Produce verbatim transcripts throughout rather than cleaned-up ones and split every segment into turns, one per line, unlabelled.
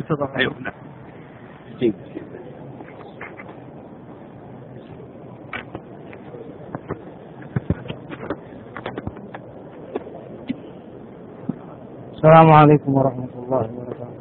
انتظر.
أيوه نعم. جيد.
السلام عليكم ورحمة الله وبركاته.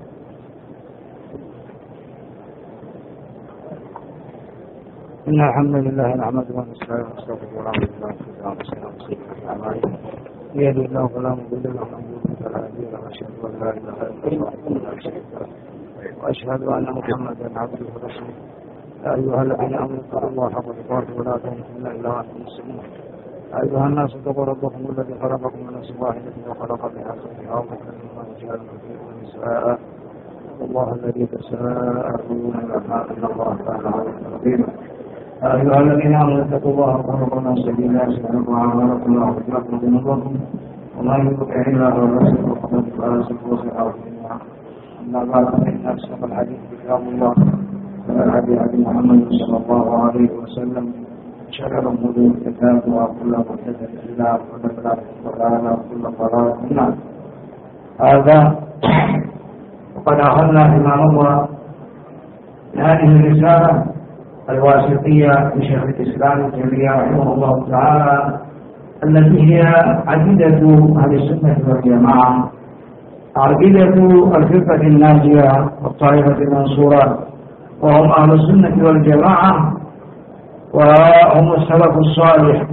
إن الحمد لله نحمده ونستعينه ونستغفره ونعوذ بالله من شرور أنفسنا ومن سيئات أعمالنا. من يهده الله فلا مضل له ومن يضلل فلا هادي له، وأشهد أن لا إله إلا الله وحده لا شريك له، وأشهد أن محمدا عبده ورسوله. يا أيها الذين آمنوا اتقوا الله حق تقاته ولا تموتن إلا وأنتم مسلمون. يا أيها الناس اتقوا ربكم الذي خلقكم من نفس واحدة وخلق منها زوجها وبث منهما رجالا كثيرا ونساء. الله الذي تساءلون به إن الله كان عليكم رقيبا. يا أيها الذين آمنوا اتقوا الله وقولوا قولا سديدا يصلح لكم أعمالكم ويغفر لكم ذنوبكم ومن يطع الله ورسوله فقد فاز فوزا عظيما. أما بعد فإن أصدق الحديث كتاب الله وخير الهدي هدي محمد صلى الله عليه وسلم. شر الأمور محدثاتها وكل محدثة بدعة وكل بدعة ضلالة وكل ضلالة في النار. هذا وقد أخذنا فيما مضى هذه الرسالة الواسطية لشيخ الإسلام ابن تيمية رحمه الله تعالى، التي هي عقيدة أهل السنة والجماعة، عقيدة الفرقة الناجية والطائفة المنصورة، وهم أهل السنة والجماعة وهم السلف الصالح.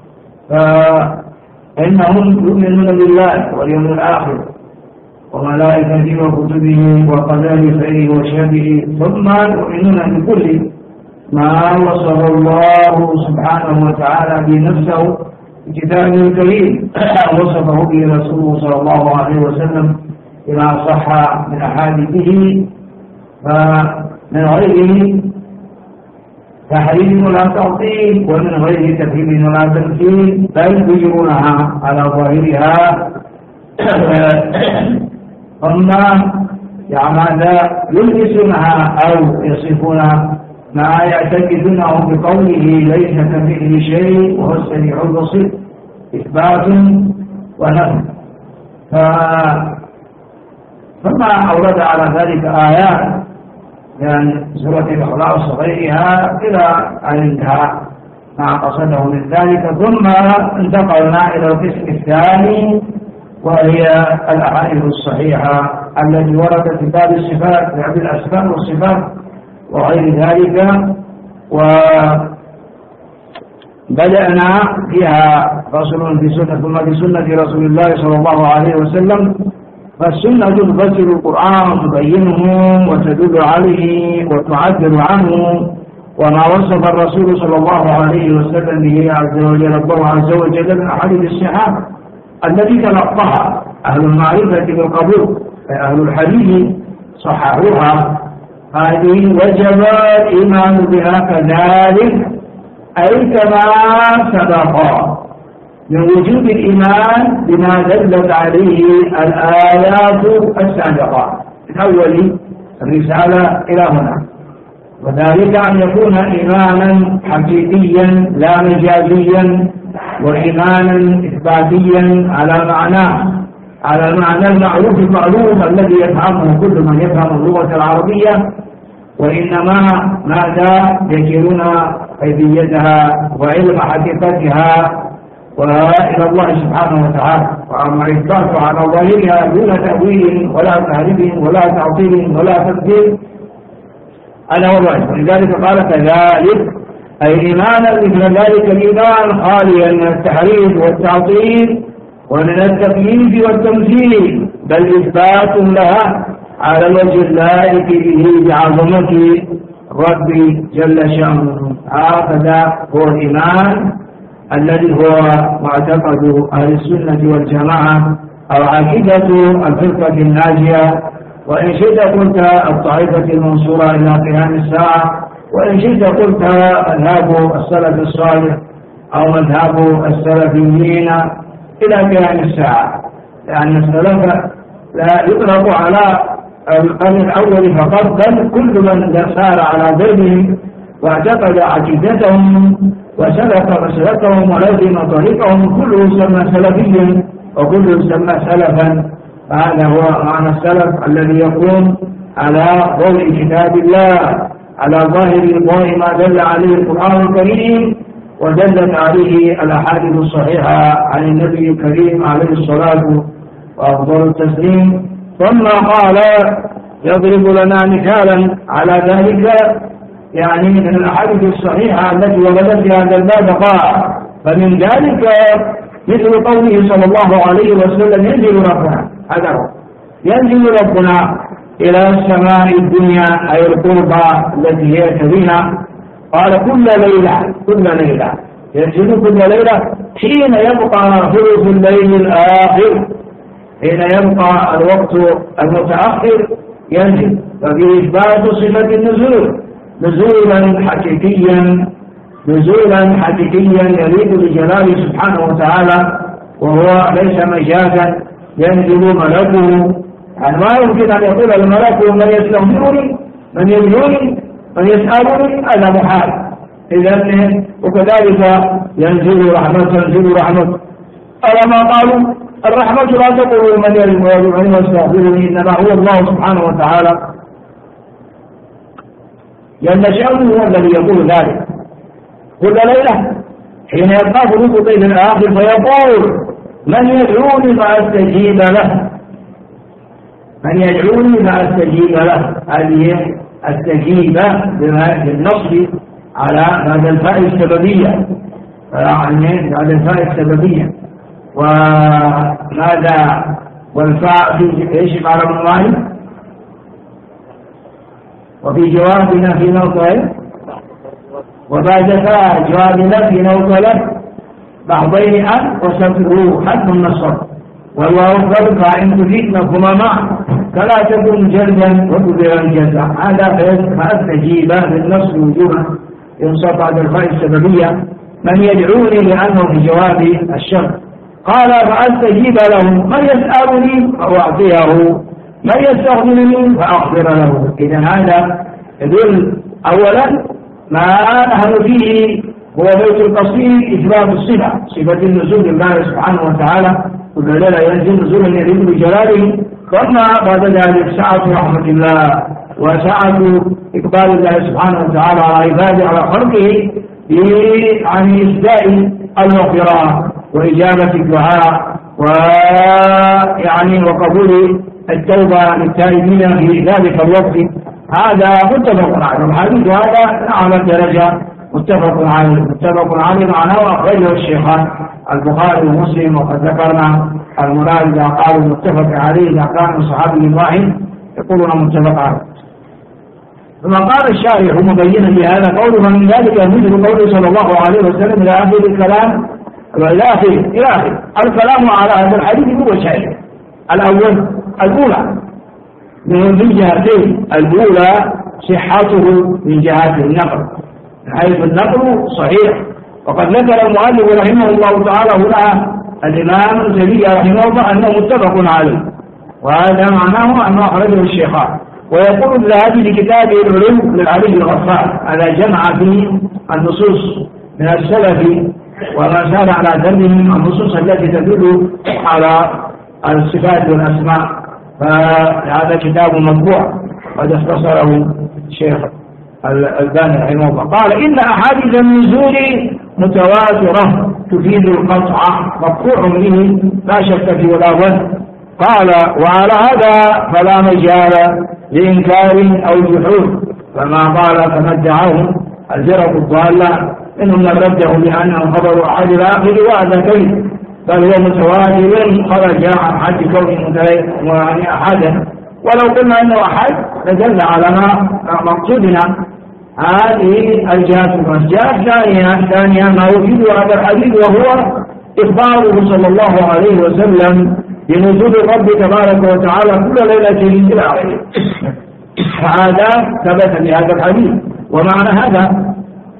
فإنهم يؤمنون بالله واليوم الآخر وملائكته وكتبه وقدر خيره وشره، ثم يؤمنون بكل ما وصف الله سبحانه وتعالى بنفسه في كتابه الكريم وصفه به رسوله صلى الله عليه وسلم بما صح من أحاديثه، فمن غيره تحريم ولا تعطيل ومن غير تكذيب ولا تمثيل، بل يجرونها على ظاهرها. ثم يعني ماذا يلبسونها أو يصفون ما يعتقدونه بقوله ليس كمثله شيء وهو السميع البصير، إثبات ونفي. ثم أورد على ذلك آيات من سورة الإخلاص وغيرها إلى أن انتهى ما قصده من ذلك. ثم انتقلنا إلى القسم الثاني، وهي الأحاديث الصحيحة التي وردت في باب الصفات، باب الأسماء والصفات وغير ذلك، وبدأنا فيها فصل في سنة ثم في سنة رسول الله صلى الله عليه وسلم. فالسنة تفسر القرآن وتبينه وتدل عليه وتعبر عنه، وما وصف الرسول صلى الله عليه وسلم به عز وجل الله عز وجل من أحاديث الصحابة التي تلقاها أهل المعرفة بالقبول، أهل الحديث صححوها. هذه وجب الإيمان بها كذلك، أي كما سبق من وجوب الإيمان بما دلت عليه الآيات السابقة من أول الرسالة إلى هنا، وذلك أن يكون إيمانا حقيقيا لا مجازيا، وإيمانا إثباتيا على معناه، على المعنى المعروف المعلوم الذي يفهمه كل من يفهم اللغة العربية، وإنما ماذا يكلون كيفيتها وعلم حقيقتها وإلى الله سبحانه وتعالى، وأما إثبات على ظاهرها دون تأويل ولا تهريب ولا تعطيل ولا تبديل أنا والله. ولذلك قال كذلك، أي إيمانا مثل ذلك الإيمان خاليا من التحريف والتعطيل ومن التكييف والتمثيل، بل إثبات لها على الوجه اللائق به بعظمة ربي جل شأنه. هكذا هو الإيمان الذي هو معتقد أهل السنة والجماعة أو عقيدة الفرقة الناجية، وإن شئت قلت الطائفة المنصورة إلى قيام الساعة، وإن شئت قلت مذهب السلف الصالح أو مذهب السلفيين إلى قيام الساعة، لأن السلف لا يطلق على القرن الأول فقط، بل كل من سار على دربهم واعتقد عقيدتهم وسلك مسلكهم ولزم طريقهم كله يسمى سلفيا وكله يسمى سلفا. فهذا هو معنى السلف الذي يقوم على ضوء كتاب الله، على ظاهر ضوء ما دل عليه القرآن الكريم ودلت عليه الأحاديث الصحيحة عن النبي الكريم عليه الصلاة وأفضل التسليم. ثم قال يضرب لنا مثالا على ذلك يعني من الأحاديث الصحيحة التي وردت في هذا الباب، قال فمن ذلك مثل قوله صلى الله عليه وسلم ينزل ربنا، هذا هو ينزل ربنا إلى السماء الدنيا أي القربى التي هي كبيرة، قال كل ليلة كل ليلة ينزل كل ليلة حين يبقى ثلث الليل الآخر، حين يبقى الوقت المتأخر ينزل، ففي إثبات صفة النزول نزولا حقيقيا نزولا حقيقيا يليق بجلاله سبحانه وتعالى، وهو ليس مجازا ينزل ملكه، يعني ما يمكن أن يقول الملك من يستغفرني من يدعوني من يسألني هذا محال. إذن وكذلك ينزل رحمة تنزل رحمة، ألما قالوا الرحمة لا تقول من يدعوني ويستغفرني إنما هو الله سبحانه وتعالى، لأن شأنه هو الذي يقول ذلك كل ليلة حين يبقى ثلث الليل الآخر فيقول من يدعوني فأستجيب له، من يدعوني فأستجيب له، هذه استجيب بالنصب على هذا الفاء السببية، يعني هذا الفاء السببية. وماذا والفاء في ايش على الموالي وفي جوابنا في نوطه، وبعد فاء جوابنا في نوطه بعضين أن وستره حد النصر، والله أكبر فإن تفيد مفهوم معه فلا تكن جلدا وكبرا جلدا، هذا فأستجيب بالنصر وجوبا ينصب بعد الفاء السببية. من يدعوني لأنه في جواب الشر، قال فأستجيب له من يسألني فأعطيه من يستغفرني فأغفر له. إذا هذا يدل أولا ما نحن فيه هو بيت القصيد إثبات الصفة، صفة النزول لله سبحانه وتعالى، كل ليلة ينزل نزولا يليق بجلاله، ثم بعد ذلك سعة رحمة الله وسعة إقبال الله سبحانه وتعالى على عباده على خلقه عن إسداء المغفرة وإجابة الدعاء ويعني وقبول التوبة للتائبين في ذلك الوقت. هذا متفق عليه، الحديث هذا أعلى درجة متفق عليه متفق عليه معناه أخرجه الشيخان البخاري ومسلم، وقد ذكرنا المراد إذا قالوا متفق عليه إذا كان صحابي واحد يقولون متفق عليه. ثم قال الشارح مبينا لهذا قوله من ذلك مثل قوله صلى الله عليه وسلم إلى آخر الكلام إلى آخر إلى آخر الكلام على هذا الحديث هو شيء الأول الأولى من جهتين، الأولى صحته من جهة النقل حيث النقل صحيح، وقد ذكر المؤلف رحمه الله تعالى هنا الإمام الزكريا رحمه الله أنه متفق عليه، وهذا معناه أنه أخرجه الشيخان. ويقول الذهبي لكتابه العلوم للعلي الغفار هذا جمع فيه النصوص من السلف وما سار على ذنبهم النصوص التي تدل على الصفات والأسماء، فهذا كتاب مطبوع قد اختصره الشيخ الألباني رحمه الله. قال إن أحاديث النزول متواترة تفيد القطع مقطوع به لا شك فيه ولا ظن. قال وعلى هذا فلا مجال لإنكار أو جحود، فما قال فما ادعاه الفرق الضالة إنهم رده بأنه خبر أحد الآخر وهذا كيف، بل هو متواتر خرج عن حد كونه يعني أحدا، ولو قلنا أنه أحد لدل على ما مقصودنا. هذه الجهة الجهة الثانية الثانية ما يفيد هذا الحديث وهو إخباره صلى الله عليه وسلم بنزول الرب تبارك وتعالى كل ليلة إلى آخره، فهذا ثبت بهذا الحديث. ومعنى هذا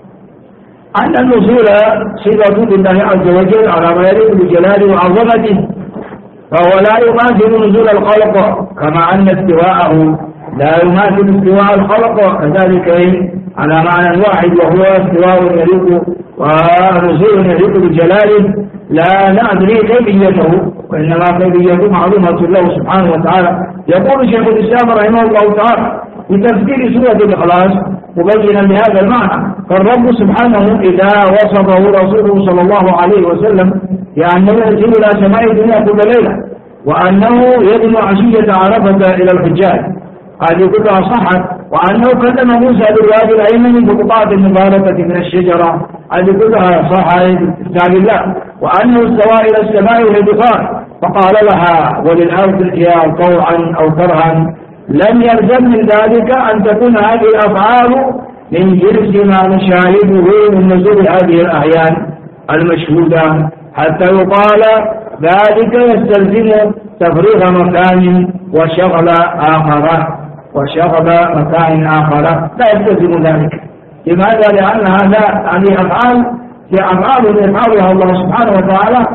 أن النزول صفة لله عز وجل على ما يليق بجلاله وعظمته، فهو لا يماثل نزول الخلق كما أن استواءه لا يماثل استواء الخلق، كذلك على معنى واحد وهو استواء يليق ونزول يليق بجلاله لا ندري كيفيته وإنما كيفية معلومة له سبحانه وتعالى. يقول شيخ الإسلام رحمه الله تعالى في تفسير سورة الإخلاص مبينا لهذا المعنى: فالرب سبحانه إذا وصفه رسوله صلى الله عليه وسلم بأنه ينزل إلى سماء الدنيا كل ليلة، وأنه يبنو عشية عرفة إلى الحجاج، هذه كلها صحت، وأنه كلم موسى بالوادي الأيمن بقطعة مباركة من الشجرة، هذه كلها صحت بكتاب الله، وأنه استوى إلى السماء وهي دخان فقال لها وللأرض ائتيا طوعا أو كرها، لم يلزم من ذلك أن تكون هذه الأفعال من جنس ما نشاهده من نزول هذه الأعيان المشهودة، حتى يقال ذلك يستلزم تفريغ مكان وشغل آخر وشغل مكان آخر لا يستلزم ذلك. لماذا؟ لأن هذا هذه أفعال هي أفعال يفعلها الله سبحانه وتعالى،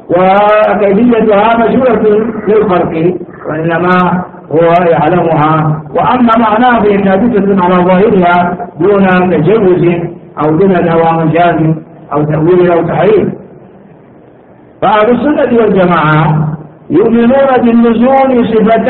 وكيفيتها مجهولة للخلق، وإنما هو يعلمها، وأما معناه فهي ثابتة على ظاهرها دون تجوز أو دون دوام مجاز أو تأويل أو تحريف. فأهل السنة والجماعة يؤمنون بالنزول صفة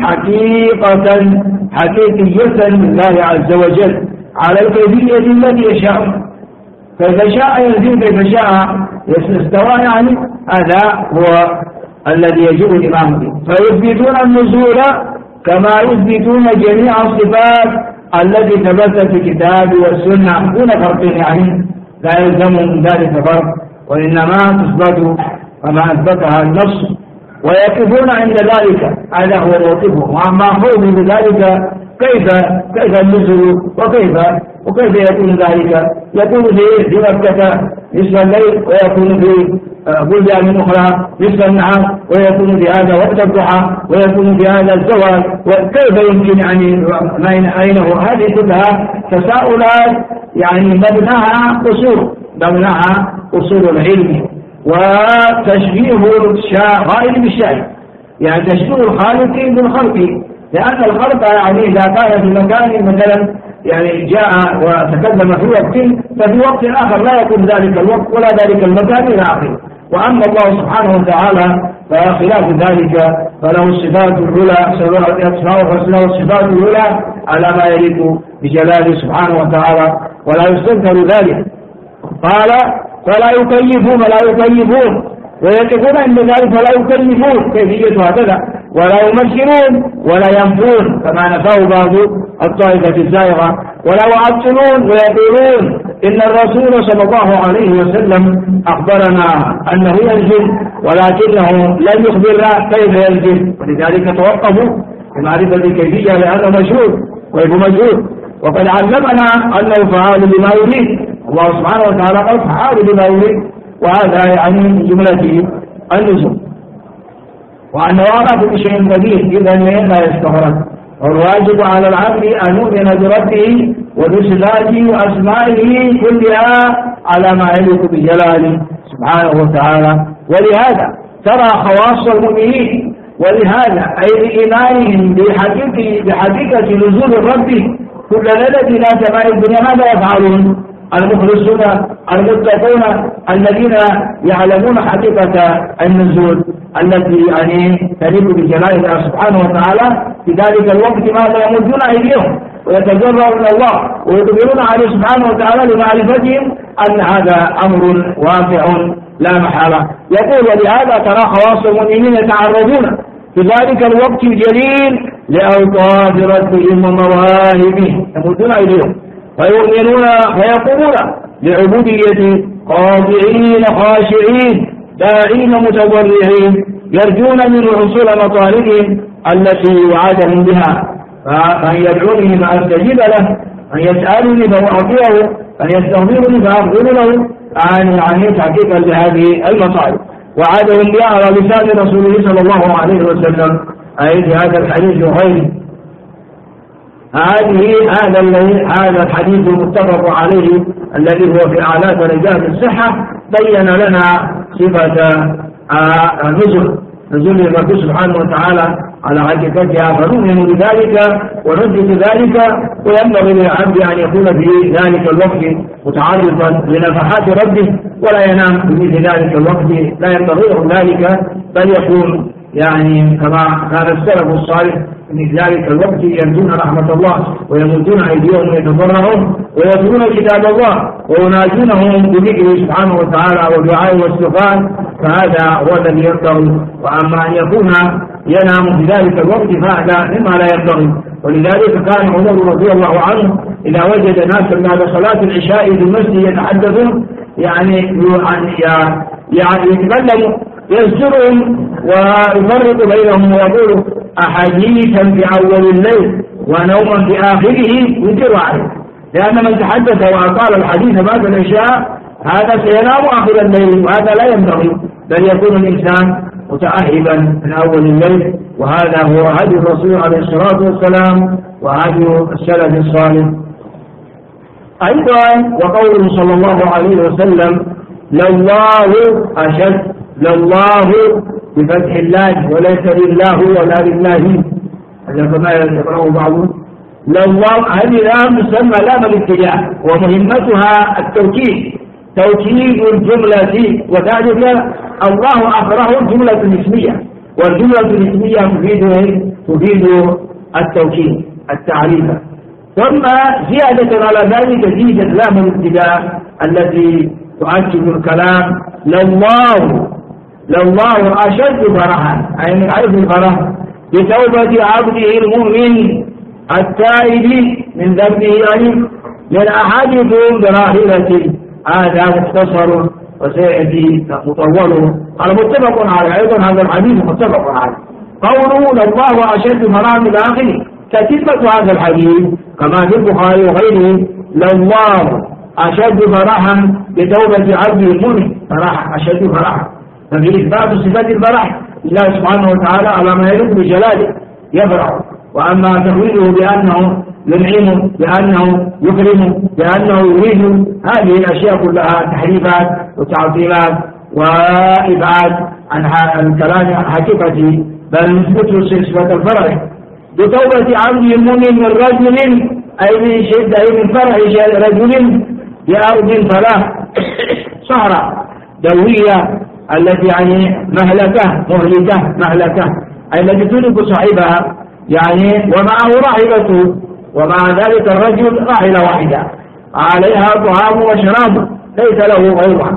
حقيقة حقيقية لله عز وجل على الكيفية التي يشاء، كيف شاء ينزل كيف شاء يستوى، يعني هذا هو الذي يجب الإيمان به. فيثبتون النزول كما يثبتون جميع الصفات التي ثبتت في الكتاب والسنة دون فرق، يعني لا يلزم من ذلك فرق، وإنما تثبت كما أثبتها النص، ويقفون عند ذلك، هذا هو موقفهم. وأما خوف بذلك كيف كيف النزول وكيف وكيف يكون ذلك؟ يكون في مكة نصف الليل، ويكون في بلدان أخرى نصف النهار، ويكون في هذا وقت الضحى، ويكون في هذا الزواج، وكيف يمكن يعني أينه؟ هذه كلها تساؤلات يعني مبناها قصور مبناها قصور العلم، وتشبيه الغائب بالشاهد، يعني تشبيه الخالق بالخلق، لأن الخلق يعني إذا كان في مكان مثلا يعني جاء وتكلم في وقت، ففي وقت آخر لا يكون ذلك الوقت ولا ذلك المكان إلى آخره. وأما الله سبحانه وتعالى فخلاف ذلك، فله الصفات العلى له الصفات العلى على ما يليق بجلاله سبحانه وتعالى، ولا يستنكر ذلك. قال فلا يكيفون ولا يكيفون ويقفون عند ذلك فلا يكيفون كيفية هكذا، ولا يمثلون ولا ينفون كما نفاه بعض الطائفة الزائغة، ولا يعطلون ويقولون إن الرسول صلى الله عليه وسلم أخبرنا أنه ينزل ولكنه لم يخبرنا كيف ينزل، ولذلك توقفوا بمعرفة الكيفية لأنه مشهور ويبقى مجهول. وقد علمنا أنه فعال بما يريد، الله سبحانه وتعالى قال فعال بما يريد، وهذا يعني من جملة النزول، وأنه أراد بشيء قدير إذا لا يستغرق. والواجب على العبد أن يؤمن بربه وبصفاته وأسمائه كلها على ما يليق بجلاله سبحانه وتعالى. ولهذا ترى خواص المؤمنين، ولهذا أي بإيمانهم بحقيقة بحقيقة نزول الرب كل ليلة إلى سماء الدنيا ماذا يفعلون؟ المخلصون المتقون الذين يعلمون حقيقة النزول التي يعني تليق بجلال الله سبحانه وتعالى، في ذلك الوقت ماذا يمدون أيديهم ويتجرؤون إلى الله ويقبلون عليه سبحانه وتعالى لمعرفتهم أن هذا أمر واقع لا محالة. يقول ولهذا ترى خواص المؤمنين يتعرضون في ذلك الوقت الجليل لأوقات ربهم ومواهبهم، يمدون أيديهم فيؤمنون فيقومون بعبودية خاضعين خاشعين داعين متضرعين يرجون منه حصول مطالبهم التي وعدهم بها، فأن يدعوني فأستجيب له، أن يسألني فأعطيه، أن يستغفرني فأغفر له، عن عن تحقيقا لهذه المطالب وعدهم بها على لسان رسوله صلى الله عليه وسلم، أي في هذا الحديث وغيره. هذه هذا هذا الحديث المتفق عليه الذي هو في أعلى درجات الصحة بين لنا صفة النزول نزول الرب سبحانه وتعالى على حقيقتها فنؤمن بذلك ونثبت ذلك. وينبغي للعبد أن يكون في ذلك الوقت متعرضا لنفحات ربه ولا ينام في مثل ذلك الوقت، لا ينبغي له ذلك، بل يكون يعني كما كان السلف الصالح في ذلك الوقت يرجون رحمة الله ويمدون أيديهم ويتضرعون ويتلون كتاب الله ويناجونهم بذكره سبحانه وتعالى ودعائه واستغفاره، فهذا هو الذي ينبغي. وأما أن يكون ينام في ذلك الوقت فهذا مما لا ينبغي. ولذلك كان عمر رضي الله عنه إذا وجد ناسا بعد صلاة العشاء في المسجد يتحدثون يعني يعني يتكلم يزجرهم ويفرق بينهم ويقول أحاديثا في أول الليل ونوما في آخره ينكر عليه، لأن من تحدث وأطال الحديث بعد العشاء هذا سينام آخر الليل، وهذا لا ينبغي، بل يكون الإنسان متأهبا من أول الليل. وهذا هو هدي الرسول عليه الصلاة والسلام وهدي السلف الصالح. أيضا وقوله صلى الله عليه وسلم لله أشد، لله بفتح الله وليس لله ولا لله، هذا كما يقرأه بعضهم. لله هذه لام تسمى لام الابتداء ومهمتها التوكيد، توكيد الجملة، وذلك الله أخره الجملة الاسمية، والجملة الاسمية تفيد تفيد التوكيد التعريف. ثم زيادة على ذلك زيادة لام الابتداء التي تؤكد الكلام لله لله أشد فرحا، أي من حيث الفرح بتوبة عبده المؤمن التائب من ذنبه أليم من أحدكم براحلته. هذا مختصر وسيأتي مطول على متفق عليه. أيضا هذا الحديث متفق عليه. قوله لله أشد فرحا إلى آخره كتبة هذا الحديث كما في البخاري وغيره لله أشد فرحا بتوبة عبده المؤمن، فرح أشد فرحا، ففي إثبات صفات الفرح لله سبحانه وتعالى على ما يليق بجلاله يفرح. وأما تقويله بأنه ينعم بأنه يكرم بأنه يريد، هذه الأشياء كلها تحريفات وتعطيلات وإبعاد عن الكلام عن حقيقته، بل نثبت صفة الفرح بتوبة عبده المؤمن من رجل، أي من شدة أي من فرح رجل بأرض فلاح صحراء دوية التي يعني مهلكة مهلكة مهلكة، أي التي تهلك صاحبها يعني ومعه راحلته، ومع ذلك الرجل راحلة واحدة عليها طعام وشراب ليس له غيرها،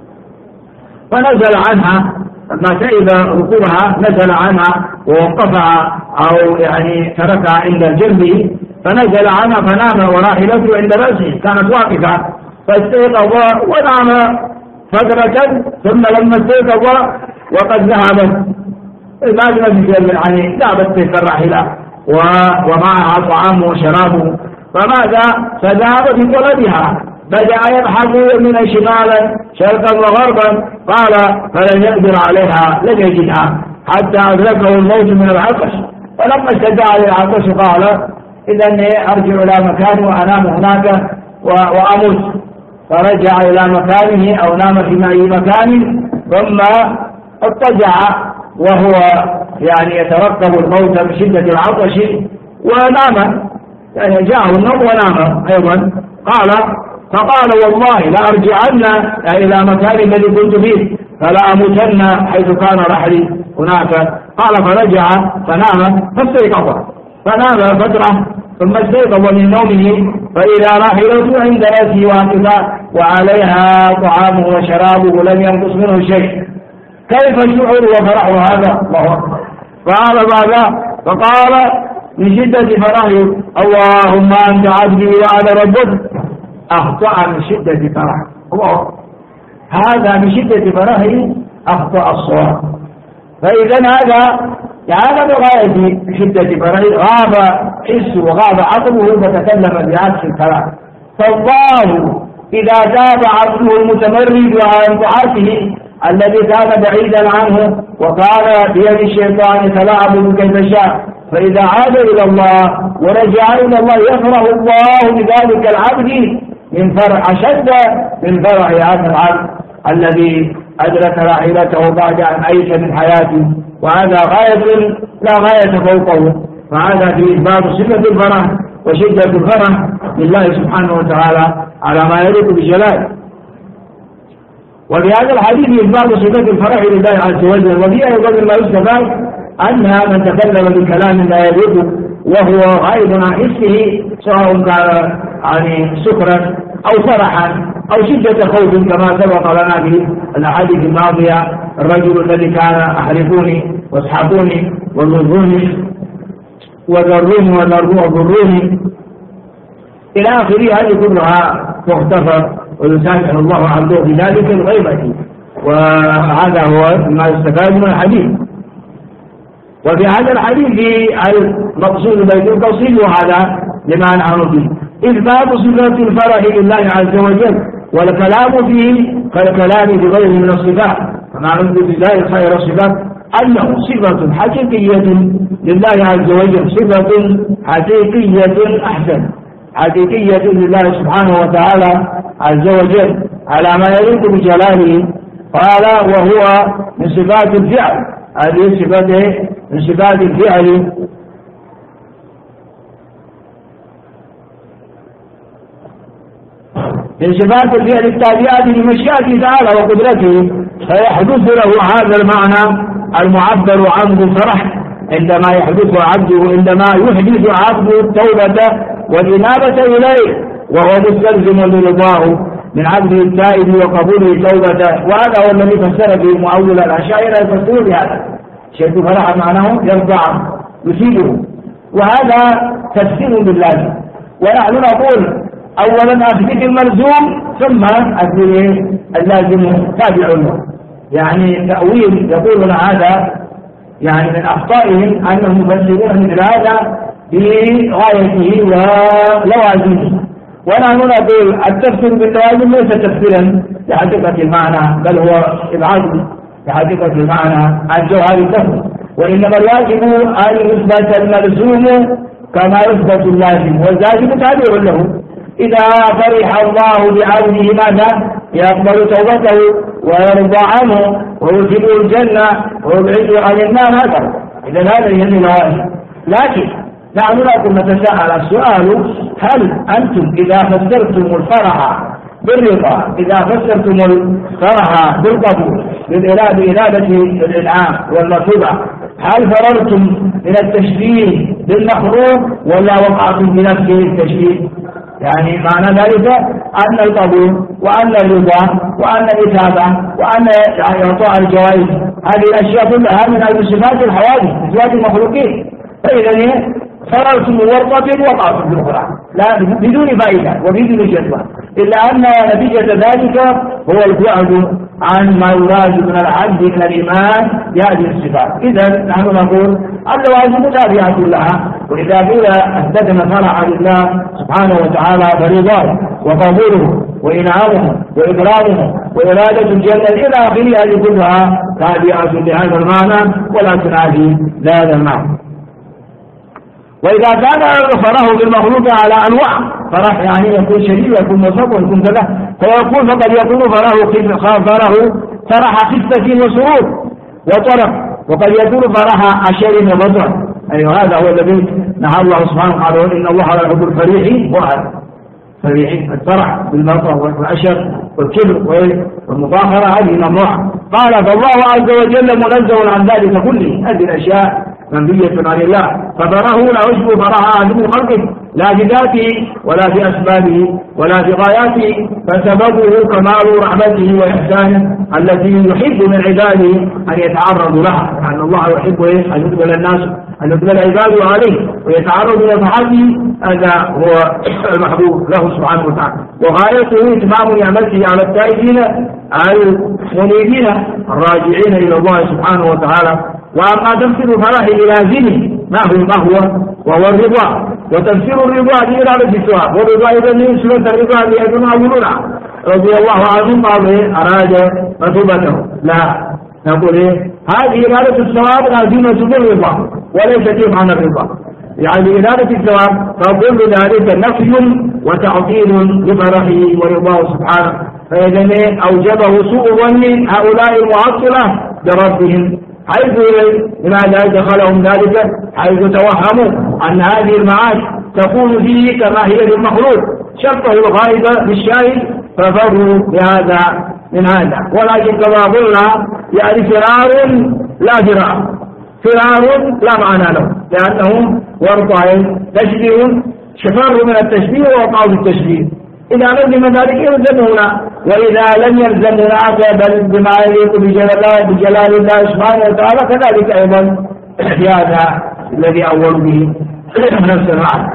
فنزل عنها لما تعب ركوبها نزل عنها ووقفها أو يعني تركها عند جنبه، فنزل عنها فنام وراحلته عند رأسه كانت واقفة، فاستيقظ ونام فترة، ثم لما استيقظ وقد ذهبت الماجنة يعني ذهبت تلك الراحلة ومعها طعام وشراب، فماذا؟ فذهب بطلبها، بدأ يبحث من شمالا شرقا وغربا، قال فلن يقدر عليها لن يجدها حتى أدركه الموت من العطش، فلما استدعى للعطش قال إذا أرجع إلى مكاني وأنام هناك وأموت، فرجع إلى مكانه أو نام في أي مكان، ثم اضطجع وهو يعني يترقب الموت من شدة العطش ونام، يعني جاءه النوم ونام أيضا. قال فقال والله لأرجعن إلى مكان الذي كنت فيه فلا أموتن حيث كان رحلي هناك. قال فرجع فنام فاستيقظ، فنام فترة ثم استيقظ من نومه فإذا راحلته عند رأسه واقفة وعليها طعامه وشرابه لم ينقص منه شيء. كيف الشعور وفرحه هذا؟ الله أكبر. قال ماذا؟ فقال من شدة فرحه اللهم أنت عبدي وأنا ربك، أخطأ من شدة فرحه. الله، هذا من شدة فرحه أخطأ الصواب. فإذا هذا يعني بغاية شدة فرحه غاب حسه وغاب عقله فتكلم بعكس الكلام. فالله إذا تاب عبده المتمرد عن طاعته الذي كان بعيدا عنه وكان بيد الشيطان يتلاعب كيف شاء، فإذا عاد إلى الله ورجع إلى الله يفرح الله بذلك العبد من فرح أشد من فرح هذا العبد الذي أدرك راحلته بعد أن أيس من حياته، وهذا غاية لا غاية فوقه، فهذا في إثبات صفة الفرح وشدة الفرح لله سبحانه وتعالى على ما يليق بجلاله. وفي هذا الحديث إثبات صفة الفرح لله عز وجل. وفي أيضا ما يستفاد أن من تكلم بكلام لا يليق وهو غائب عن حسه، سواء كان يعني سكرا أو فرحا أو شدة خوف، كما سبق لنا في الأحاديث الماضية الرجل الذي كان أحرقوني واسحقوني وضروني وذروني وضروني إلى آخره، هذه كلها تغتفر ويسامح الله عبده في ذلك الغيبة. وهذا هو ما يستفاد من الحديث. وفي هذا الحديث المقصود بالتفصيل، وهذا لما نعرف فيه إثبات صفة الفرح لله عز وجل، والكلام فيه كالكلام بغيره من الصفات، كما نثبت لله خير الصفات أنه صفة حقيقية لله عز وجل، صفة حقيقية أحسن حقيقية لله سبحانه وتعالى عز وجل على ما يليق بجلاله. قال وهو من صفات الفعل، هذه صفته من صفات الفعل، من صفات الفعل التابعة لمشيئته تعالى وقدرته، فيحدث له هذا المعنى المعبر عنه الفرح عندما يحدث عبده، عندما يحدث عبده التوبة والإنابة إليه، وهو مستلزم لرضاه من عبده التائب وقبوله توبته. وهذا هو الذي فسر به مؤول الأشاعرة، يفسرون بهذا شيء فرح معناه يرضى يثيبه، وهذا تفسير بالله. ونحن نقول أولا أثبت الملزوم ثم أثبت اللازم تابع له، يعني تأويل يقولون هذا يعني من أخطائهم أنهم يفسرون مثل هذا بغايته ولوازمه. ونحن نقول التفسير باللوازم ليس تفسيرا لحقيقة المعنى، بل هو إبعاد لحقيقة المعنى عن جوهر اللفظ، وإنما الواجب أن يثبت الملزوم كما يثبت اللازم، واللازم تابع له. إذا فرح الله بعبده ماذا؟ يقبل توبته ويرضى عنه ويدخله الجنة ويبعده عن النار، هذا إذا هذا هي الواجب. لكن نحن لكم نتساءل السؤال: هل أنتم إذا فسرتم الفرح بالرضا، إذا فسرتم الفرح بالقبول بإرادة الإنعام والمثوبة، هل فررتم من التشبيه بالمخلوق ولا وقعتم بنفسه التشبيه؟ يعني معنى ذلك أن القبول وأن الرضا وأن الإثابة وأن إعطاء الجوائز هذه الأشياء كلها من صفات الحوادث، صفات المخلوقين. فإذا فررتم من ورطة وقعتم بالأخرى لا بدون فائدة وبدون جدوى، إلا أن نتيجة ذلك هو البعد عن ما يراد من العبد من الإيمان بهذه الصفات. إذا نحن نقول اللوازم متابعة لها، وإذا قيل أثبتنا فرح لله سبحانه وتعالى فرضاه وقبوله وإنعامه وإكرامه وإرادة الجنة إلى آخره، هذه كلها تابعة لهذا المعنى ولا تنافي هذا المعنى. وإذا كان فرحه بالمخلوق على أنواع، فرح يعني يكون شديد ويكون مصاب ويكون كذا، فيكون فقد يكون فرحه فرحه فرح خفة وسرور وطرف، وقد يكون فرح أشر وبطر. أيوة هذا هو الذي نهى الله سبحانه وتعالى: إن الله لا يحب الفريحين وهذا فريحين الفرح بالمطر والأشر والكبر والمفاخرة، هذه ممنوعة. قال فالله عز وجل منزه عن ذلك كله، هذه الأشياء منبية عن الله، فبراه لا يشبه براء أحد من خلقه لا في ذاته ولا في أسبابه ولا في غاياته، فسببه كمال رحمته وإحسانه التي يحب من عباده أن يتعرضوا لها، لأن الله يحب أن يقبل الناس أن يقبل عباده عليه ويتعرض إلى طاعته، هذا هو المحبوب له سبحانه وتعالى. وغايته إتمام نعمته على التائبين المنيبين الراجعين إلى الله سبحانه وتعالى. وأما تفسير الفرح بلازمه ما هو ما هو وهو الرضا، وتفسير الرضا بإرادة الثواب، والرضا إذا من سورة الرضا بأيضا أولنا رضي الله عنهم قال أراد مثوبته، لا نقول إيه؟ هذه إرادة الثواب لازمة بالرضا وليست معنى الرضا، يعني إرادة الثواب فكل ذلك نفي وتعطيل لفرحه ورضاه سبحانه. فإذا أوجبه سوء ظن هؤلاء المعطلة بربهم، حيث لماذا دخلهم ذلك؟ حيث توهموا أن هذه المعاش تكون فيه كما هي للمخلوق، شبه الغائب بالشاهد ففروا بهذا من هذا. ولكن كما قلنا يعني فرار لا فرار، فرار لا معنى له، لأنهم ورطة تشبيه شفروا من التشبيه ووقعوا بالتشبيه. إذا لزم ذلك يلزمنا، وإذا لم يلزمنا بل بما يليق بجلال, بجلال الله سبحانه وتعالى كذلك أيضا في هذا الذي أول به نفس المعنى.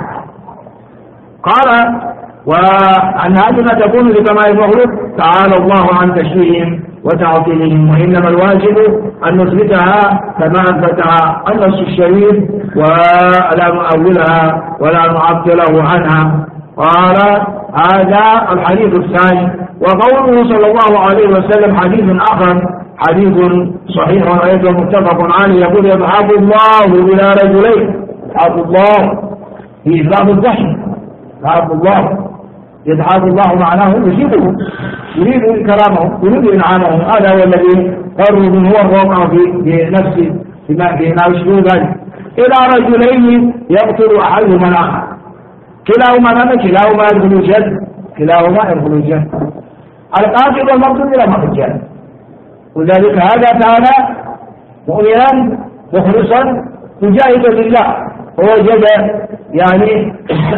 قال وأن هذه تكون لكمال المخلوق تعالى الله عن تشبيههم وتعطيلهم، وإنما الواجب أن نثبتها كما أثبتها النص الشريف ولا نؤولها ولا نعطله عنها. قال هذا الحديث الثاني. وقوله صلى الله عليه وسلم حديث آخر حديث صحيح أيضا متفق عليه، يقول يضحك الله إلى رجلين، يضحك الله في إثبات الضحك، يضحك الله يضحك الله معناه يجيبه، يريد كرامه، يريد إنعامه، هذا هو الذي قرر من هو الواقع في نفسه فيما يشبه ذلك. إلى رجلين يقتل أحدهما الآخر، كلاهما ماذا؟ كلاهما يدخل الجنة، كلاهما يدخل الجنة. القاتل والمقتول إلى ما الجنة، وذلك هذا كان مؤمنا مخلصا مجاهدا لله، ووجد يعني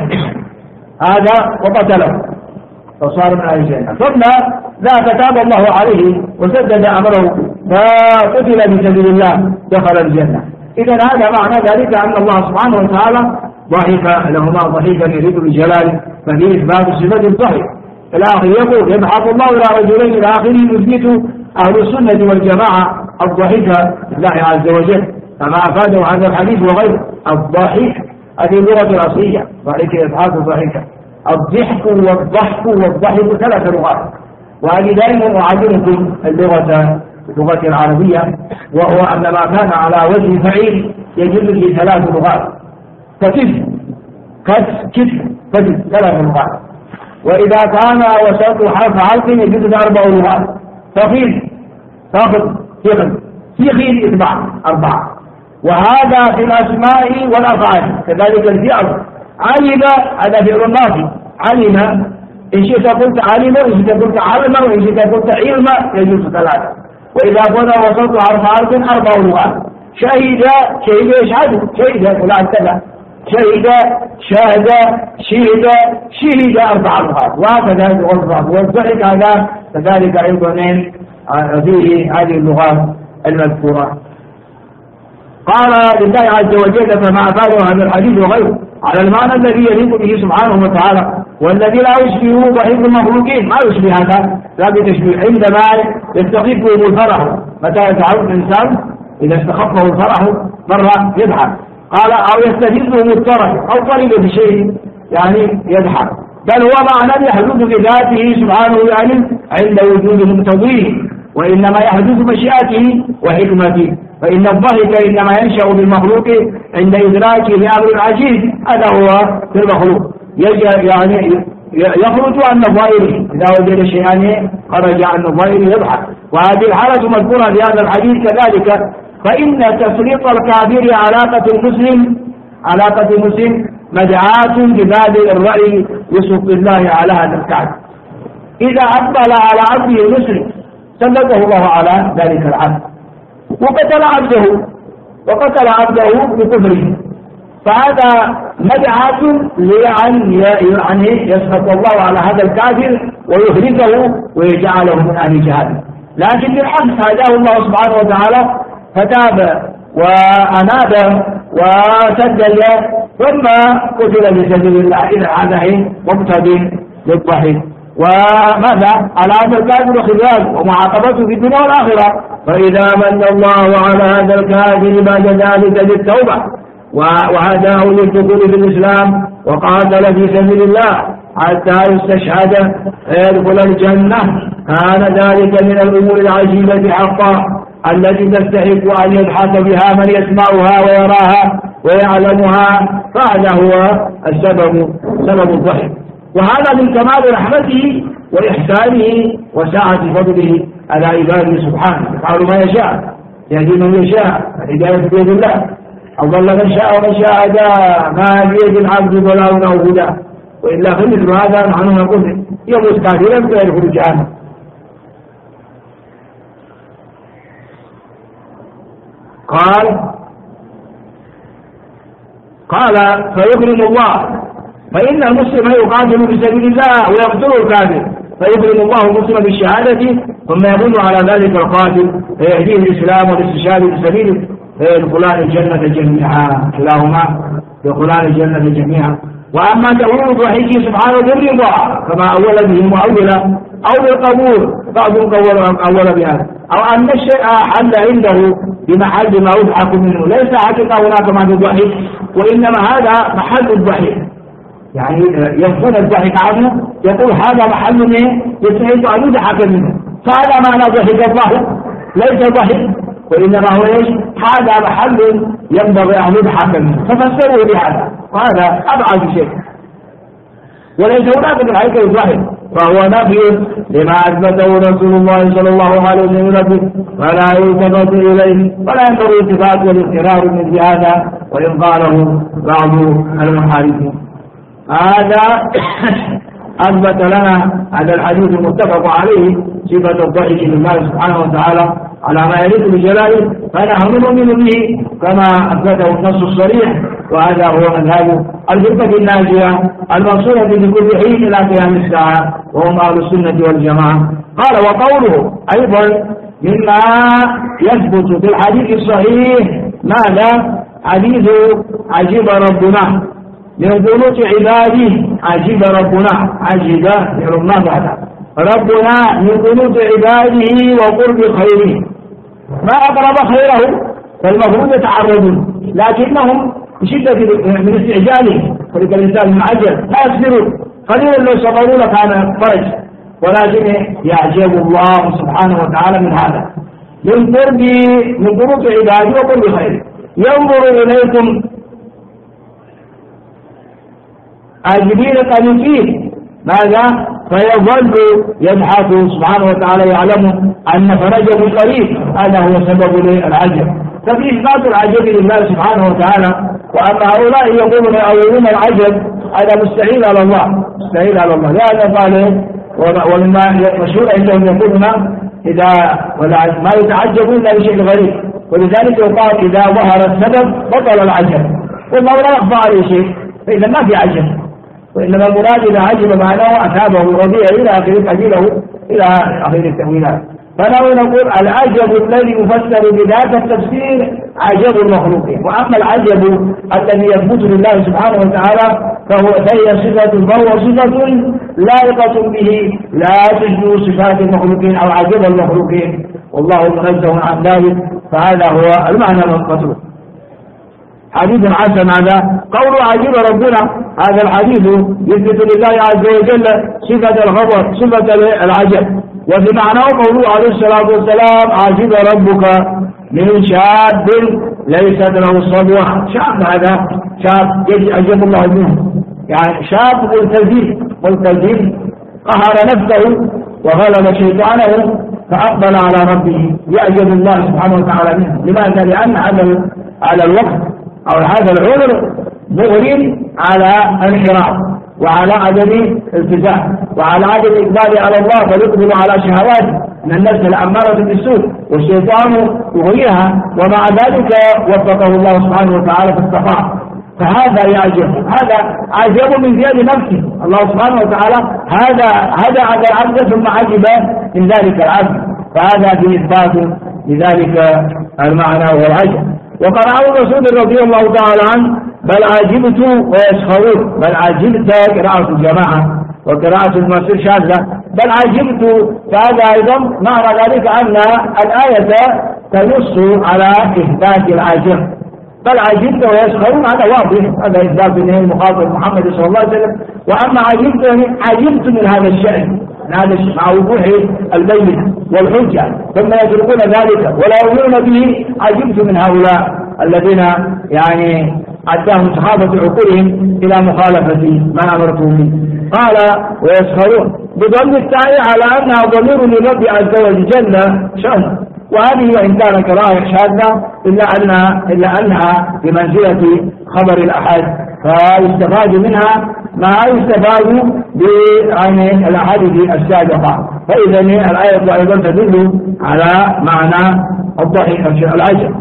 هذا وقتله فصار من أهل الجنة، ثم ذاك تاب الله عليه وسدد أمره فقتل في سبيل الله دخل الجنة. إذا هذا معنى ذلك أن الله سبحانه وتعالى ضحك لهما ضحكا يليق بجلاله، ففيه إثبات صفة الضحك. الآخر يقول يضحك الله إلى رجلين إلى آخره، يثبت أهل السنة والجماعة الضحك لله عز وجل كما أفاده هذا الحديث وغيره. الضحك هذه اللغة الأصلية، ضحك يضحك ضحكا، الضحك والضحك والضحك ثلاث لغات، وهذه دائما أعلمكم اللغة اللغة العربية، وهو أن ما كان على وجه فعيل يجوز في ثلاث لغات، كتف كتف كتف كتف ثلاث لغات، وإذا كان وسط حرف حرف يجوز أربع لغات، فخذ فخذ فخذ فخذ إتباع أربعة. وهذا في الأسماء والأفعال كذلك الفعل. علم هذا فعل ماضي، علم إن شئت قلت علم وإن شئت قلت علم وإن شئت قلت علم يجوز ثلاثة. وإذا قلنا وسط حرف حرف أربع لغات. شهد شهد يشهد شهد فلان كذا، شهد شاهد شهد شهد أربع لغات، وهكذا اللغات. والضحك هذا كذلك أيضا فيه هذه اللغات المذكورة. قال لله عز وجل فما أفاده هذا الحديث وغيره على المعنى الذي يليق به سبحانه وتعالى، والذي لا يشبه ضحك المخلوقين، ما يشبه هذا لا بتشبيه. عندما يستخفه الفرح، متى يتعرض الإنسان إذا استخفه الفرح مرة يضحك، قال أو يستفزه الطرف أو طلب بشيء يعني يضحك، بل هو معنى يحدث بذاته سبحانه يعني عند وجود مقتضيه، وإنما يحدث مشيئته وحكمته. فإن الضحك إنما ينشأ بالمخلوق عند إدراكه لأمر عجيب، هذا هو في المخلوق، يعني يخرج عن الظاهر إذا وجد شيئا خرج عن الظاهر يضحك. وهذه الحالة مذكورة في هذا الحديث كذلك. فإن تسليط الكافر علاقة المسلم علاقة المسلم مدعاة ببادئ الرأي بسخط الله على هذا الكافر. إذا أقبل على عبده المسلم سلطه الله على ذلك العبد، وقتل عبده وقتل عبده بكفره، فهذا مدعاة لأن يعني يسخط الله على هذا الكافر ويهلكه ويجعله من أهل جهنم. لكن بالعكس هداه الله سبحانه وتعالى فتاب وأناب وسدد ثم قتل في سبيل الله. إذا هذا مقتضي للضحك. وماذا على هذا الكافر خذلان ومعاقبته في الدنيا والآخرة. فإذا من الله على هذا الكافر بعد ذلك بالتوبة وهداه للدخول في الإسلام وقاتل في سبيل الله حتى يستشهد يدخل الجنة، كان ذلك من الأمور العجيبة حقا التي تستحق أن يضحك بها من يسمعها ويراها ويعلمها، فهذا هو السبب سبب الضحك. وهذا من كمال رحمته وإحسانه وسعة فضله على عباده سبحانه، يفعل ما يشاء، يهدي من يشاء، الهداية بيد الله، أضل من شاء ومن شاء هداه، ما بيد العبد ضلال أو هدى، وإلا فمثل هذا نحن نقول يموت كافرا فيدخل جهنم. قال قال فيكرم الله، فإن المسلم يقاتل في سبيل الله ويقتل الكافر، فيكرم الله المسلم بالشهادة ثم يظن على ذلك القاتل فيهديه الإسلام والاستشهاد في سبيله فيدخلان الجنة جميعا، كلاهما يدخلان الجنة جميعا. وأما تأويل ضحيه سبحانه بالرضا كما أول به مؤولا أو بالقبول، بعضهم أول بهذا، أو أن الشيء حل عنده بمحل ما يضحك منه، ليس حقيقة هناك محل الضحك، وإنما هذا محل الضحك، يعني يكون الضحك عنه يقول هذا محل من يستحق أن يضحك منه، فهذا معنى ضحك الله، ليس ضحك، وإنما هو ايش؟ هذا محل ينبغي أن يضحك منه، ففسروا بهذا، وهذا أبعد شيء، وليس هناك من حيث الضحك، فهو نفي لما أثبته رسول الله صلى الله عليه وسلم، فلا يلتفت إليه ولا ينبغي الالتفات والاضطرار من هذا، وإن قاله بعض المحاربين. هذا أثبت لنا هذا الحديث المتفق عليه صفة الضحك لله سبحانه وتعالى على ما يليق بجلاله، فنحن نؤمن به كما أثبته النص الصريح، وهذا هو مذهب الفرقة الناجية المنصورة بكل حين إلى قيام الساعة، وهم أهل السنة والجماعة. قال وقوله أيضا مما يثبت في الحديث الصحيح ماذا؟ حديث عجب ربنا من قنوت عباده، عجب ربنا، عجب يرمى بعد ربنا من قنوت عباده وقرب خيره، ما أقرب خيره فالمفروض يتعرضون، لكنهم بشدة من استعجالهم، فلك الإنسان من عجل لا يصبرون، قليلا لو صبروا لكان فرج، ولكن يعجب الله سبحانه وتعالى من هذا، من قرب من قنوت عباده وقرب خيره، ينظر إليكم عاجبين قانتين، ماذا؟ فيظل يضحك سبحانه وتعالى يعلم أن فرجه قريب، هذا هو سبب العجب، ففي إثبات العجب لله سبحانه وتعالى. وأما هؤلاء يقولون يؤولون العجب هذا مستحيل على الله، مستحيل على الله، لهذا قال ومما مشهور عندهم يقولون إذا ولا ما يتعجبون إلا بشيء غريب، ولذلك يقال إذا ظهر السبب بطل العجب، والله لا يخفى عليه شيء، فإذا ما في عجب، وإنما المراد إذا عجب معناه أتابه رضيع إلى آخر أجله إلى آخر التأويلات. فنحن نقول العجب الذي يفسر بذات التفسير عجب المخلوقين، وأما العجب الذي يثبت لله سبحانه وتعالى فهو فهي صفة فهو صفة لائقة به لا تشبه صفات المخلوقين أو عجب المخلوقين، والله منزه عن ذلك، فهذا هو المعنى المطلوب. حديث حسن هذا قول عجب ربنا، هذا الحديث يثبت لله عز وجل صفة الخبر، صفة العجب، وفي معناه قوله عليه الصلاة والسلام عجب ربك من شاب ليست له صبوة، شاب هذا شاب يعجب الله منه، يعني شاب ملتزم ملتزم قهر نفسه وغلب شيطانه فأقبل على ربه، يعجب الله سبحانه وتعالى منه. لماذا؟ لأن هذا على الوقت أو هذا العذر مغرم على انحراف وعلى عدم التزام وعلى عدم الإقبال على الله، فيقبل على شهواته من النفس الأمارة بالسوء والشيطان يغويها، ومع ذلك وفقه الله سبحانه وتعالى في الصفاء، فهذا يعجب، هذا عجب من زيادة نفسه، الله سبحانه وتعالى هذا هذا على العبد ثم عجب من ذلك العبد، فهذا في إثبات لذلك المعنى والعجب. وقال الرسول رضي الله تعالى عنه بل عجبت ويسخرون، بل عجبت قراءة الجماعة وقراءة المسير شاذة، بل عجبت، فهذا أيضا معنى ذلك أن الآية تنص على إثبات العجب، بل عجبت ويسخرون هذا واضح، هذا إثبات من المخاطب محمد صلى الله عليه وسلم. وأما عجبت عجبت من هذا الشأن، هذا مع وضوح البينة والحجة، ثم يتركون ذلك ولا يؤمنون به، عجبت من هؤلاء الذين يعني عداهم صحابة عقولهم إلى مخالفة ما أمرتهم به. قال ويسخرون، بضم التاء على أنها ضمير للرب عز وجل شأنه، وهذه وإن كان كراهة شاذة إلا أنها إلا أنها بمنزلة خبر الأحد، فيستفاد منها ما يستفاد عن الأحاديث السابقة. فإذا الآية أيضا تدل على معنى الضحك العجب.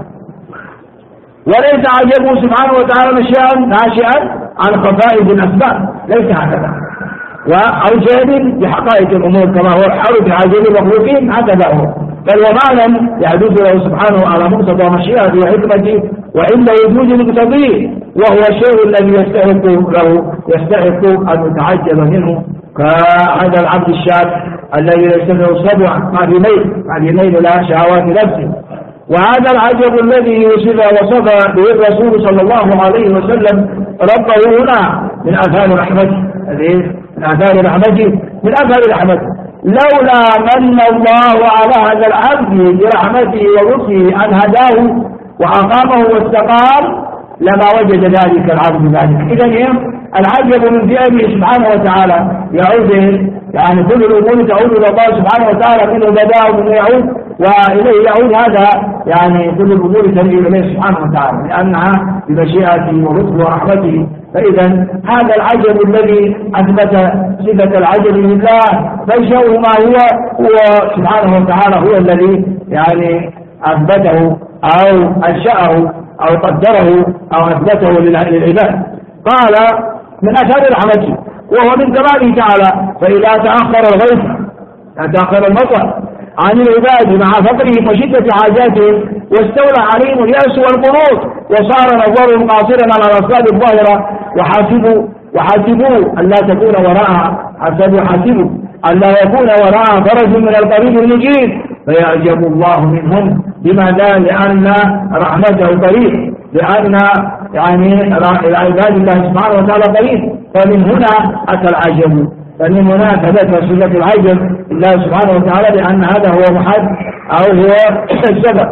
وليس عجبه سبحانه وتعالى ناشئا عن خفائف الأسباب، ليس هكذا، أو جاهل بحقائق الأمور كما هو الحال في عجب المخلوقين، هكذا هو، بل ومعنى يحدث له سبحانه على مقتضى مشيئته وحكمته وعند وجود مقتضيه، وهو الشيء الذي يستحق له يستحق أن يتعجب منه، كهذا العبد الشاب الذي ليس له الصبع مع بميل مع بميل إلى شهوات نفسه. وهذا العجب الذي يوصف وصف به الرسول صلى الله عليه وسلم ربه هنا من آثار رحمته، من آثار رحمته من آثار رحمته لولا من الله على هذا العبد برحمته ولطفه أن هداه وأقامه واستقام لما وجد ذلك العبد ذلك. إذن العجب من فعله سبحانه وتعالى يعود، يعني كل الأمور تعود إلى الله سبحانه وتعالى، منه بدأ ومنه يعود وإليه يعود، هذا يعني كل الأمور ترجع إليه سبحانه وتعالى لأنها بمشيئته ولطفه ورحمته. فإذا هذا العجب الذي أثبت صفة العجب لله فيشاء ما هو هو سبحانه وتعالى هو الذي يعني أثبته أو أنشأه أو قدره أو أثبته للعباد. قال من أثار رحمته وهو من كماله تعالى فإذا تأخر الغيث تأخر المطر عن العباد مع فقرهم وشدة حاجاتهم واستولى عليهم اليأس والقنوط وصار نظرهم قاصرا على الأسباب الظاهرة وحاسبوا وحاسبوا أن لا تكون وراءها حسبوا حاسبوا أن لا يكون وراءها فرج من القريب المجيد فيعجب الله منهم. لماذا؟ لأن رحمته قريب، لأن يعني العباد الله سبحانه وتعالى قريب، فمن هنا أتى العجب، فمن هنا ثبت صفة العجب لله سبحانه وتعالى لأن هذا هو محل أو هو السبب.